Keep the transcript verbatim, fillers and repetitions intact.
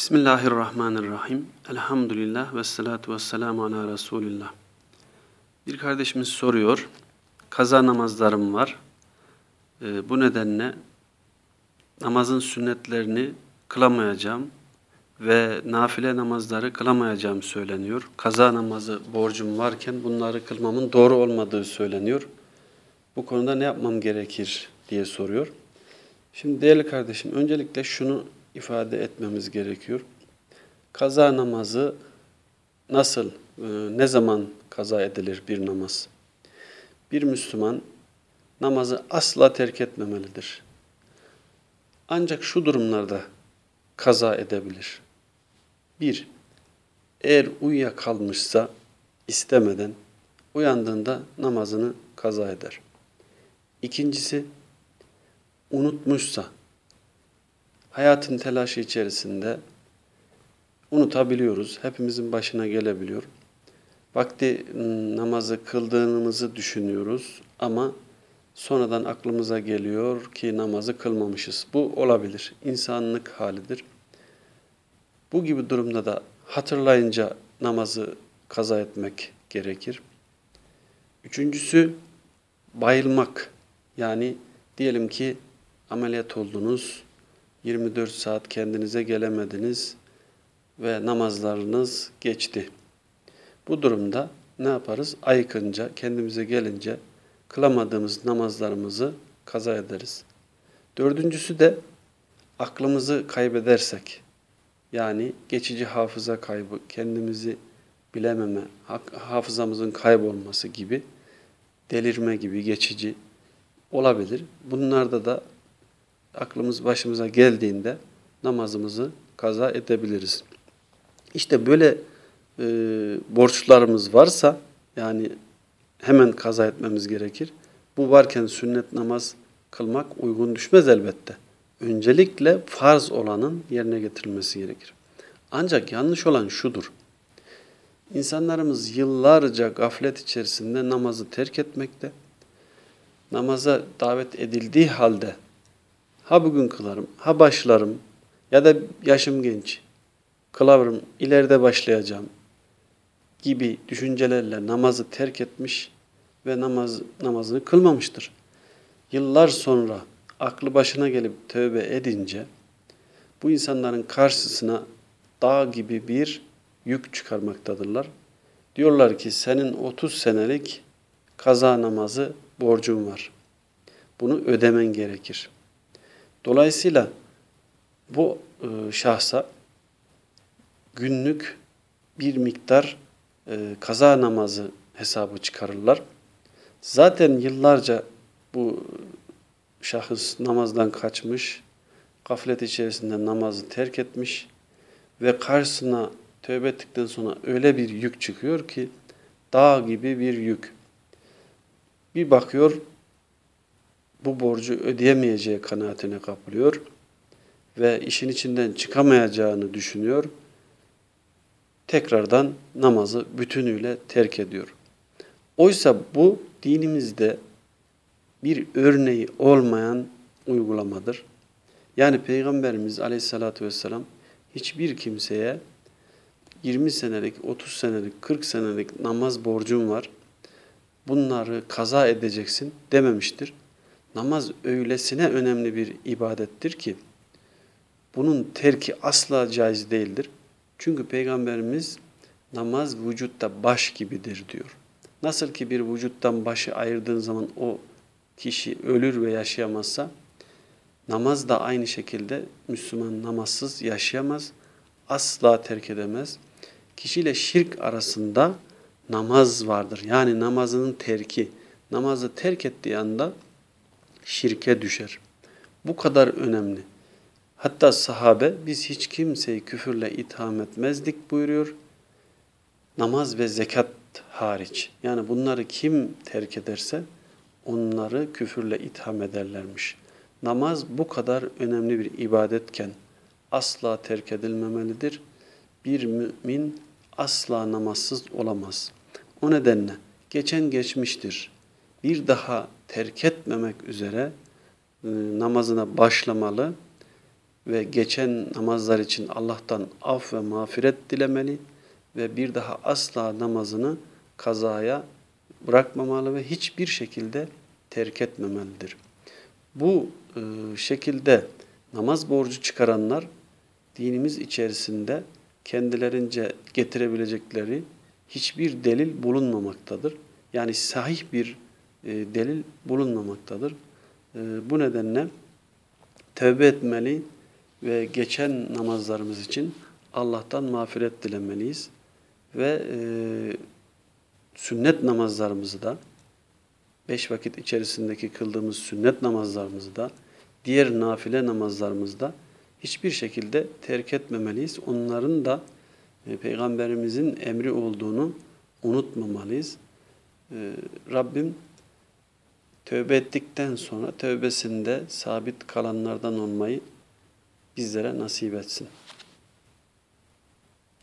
Bismillahirrahmanirrahim. Elhamdülillah ve salatu ve selamu ala Resulillah. Bir kardeşimiz soruyor. Kaza namazlarım var. Ee, bu nedenle namazın sünnetlerini kılamayacağım ve nafile namazları kılamayacağım söyleniyor. Kaza namazı borcum varken bunları kılmamın doğru olmadığı söyleniyor. Bu konuda ne yapmam gerekir diye soruyor. Şimdi değerli kardeşim, öncelikle şunu ifade etmemiz gerekiyor. Kaza namazı nasıl, e, ne zaman kaza edilir bir namaz? Bir Müslüman namazı asla terk etmemelidir. Ancak şu durumlarda kaza edebilir. Bir, eğer uyuyakalmışsa istemeden uyandığında namazını kaza eder. İkincisi, unutmuşsa, hayatın telaşı içerisinde unutabiliyoruz. Hepimizin başına gelebiliyor. Vakti namazı kıldığımızı düşünüyoruz ama sonradan aklımıza geliyor ki namazı kılmamışız. Bu olabilir. İnsanlık halidir. Bu gibi durumda da hatırlayınca namazı kaza etmek gerekir. Üçüncüsü bayılmak. Yani diyelim ki ameliyat oldunuz, yirmi dört saat kendinize gelemediniz ve namazlarınız geçti. Bu durumda ne yaparız? Ayıkınca, kendimize gelince kılamadığımız namazlarımızı kaza ederiz. Dördüncüsü de aklımızı kaybedersek, yani geçici hafıza kaybı, kendimizi bilememe, hafızamızın kaybolması gibi, delirme gibi geçici olabilir. Bunlarda da aklımız başımıza geldiğinde namazımızı kaza edebiliriz. İşte böyle e, borçlarımız varsa yani hemen kaza etmemiz gerekir. Bu varken sünnet namaz kılmak uygun düşmez elbette. Öncelikle farz olanın yerine getirilmesi gerekir. Ancak yanlış olan şudur. İnsanlarımız yıllarca gaflet içerisinde namazı terk etmekte. Namaza davet edildiği halde ha bugün kılarım, ha başlarım ya da yaşım genç, kılarım, ileride başlayacağım gibi düşüncelerle namazı terk etmiş ve namaz namazını kılmamıştır. Yıllar sonra aklı başına gelip tövbe edince bu insanların karşısına dağ gibi bir yük çıkarmaktadırlar. Diyorlar ki senin otuz senelik kaza namazı borcun var. Bunu ödemen gerekir. Dolayısıyla bu e, şahsa günlük bir miktar e, kaza namazı hesabı çıkarırlar. Zaten yıllarca bu şahıs namazdan kaçmış, gaflet içerisinde namazı terk etmiş ve karşısına tövbe ettikten sonra öyle bir yük çıkıyor ki dağ gibi bir yük. Bir bakıyor bu borcu ödeyemeyeceği kanaatine kapılıyor ve işin içinden çıkamayacağını düşünüyor. Tekrardan namazı bütünüyle terk ediyor. Oysa bu dinimizde bir örneği olmayan uygulamadır. Yani Peygamberimiz Aleyhisselatü Vesselam hiçbir kimseye yirmi senelik, otuz senelik, kırk senelik namaz borcun var, bunları kaza edeceksin dememiştir. Namaz öylesine önemli bir ibadettir ki bunun terki asla caiz değildir. Çünkü Peygamberimiz namaz vücutta baş gibidir diyor. Nasıl ki bir vücuttan başı ayırdığın zaman o kişi ölür ve yaşayamazsa, namaz da aynı şekilde Müslüman namazsız yaşayamaz, asla terk edemez. Kişiyle şirk arasında namaz vardır. Yani namazının terki, namazı terk ettiği anda şirke düşer. Bu kadar önemli. Hatta sahabe biz hiç kimseyi küfürle itham etmezdik buyuruyor. Namaz ve zekat hariç. Yani bunları kim terk ederse onları küfürle itham ederlermiş. Namaz bu kadar önemli bir ibadetken asla terk edilmemelidir. Bir mümin asla namazsız olamaz. O nedenle geçen geçmiştir. Bir daha terk etmemek üzere e, namazına başlamalı ve geçen namazlar için Allah'tan af ve mağfiret dilemeli ve bir daha asla namazını kazaya bırakmamalı ve hiçbir şekilde terk etmemelidir. Bu e, şekilde namaz borcu çıkaranlar dinimiz içerisinde kendilerince getirebilecekleri hiçbir delil bulunmamaktadır. Yani sahih bir e, delil bulunmamaktadır. E, bu nedenle tövbe etmeli ve geçen namazlarımız için Allah'tan mağfiret dilemeliyiz. Ve e, sünnet namazlarımızı da, beş vakit içerisindeki kıldığımız sünnet namazlarımızı da, diğer nafile namazlarımızı da hiçbir şekilde terk etmemeliyiz. Onların da e, Peygamberimizin emri olduğunu unutmamalıyız. E, Rabbim tövbe ettikten sonra tövbesinde sabit kalanlardan olmayı bizlere nasip etsin.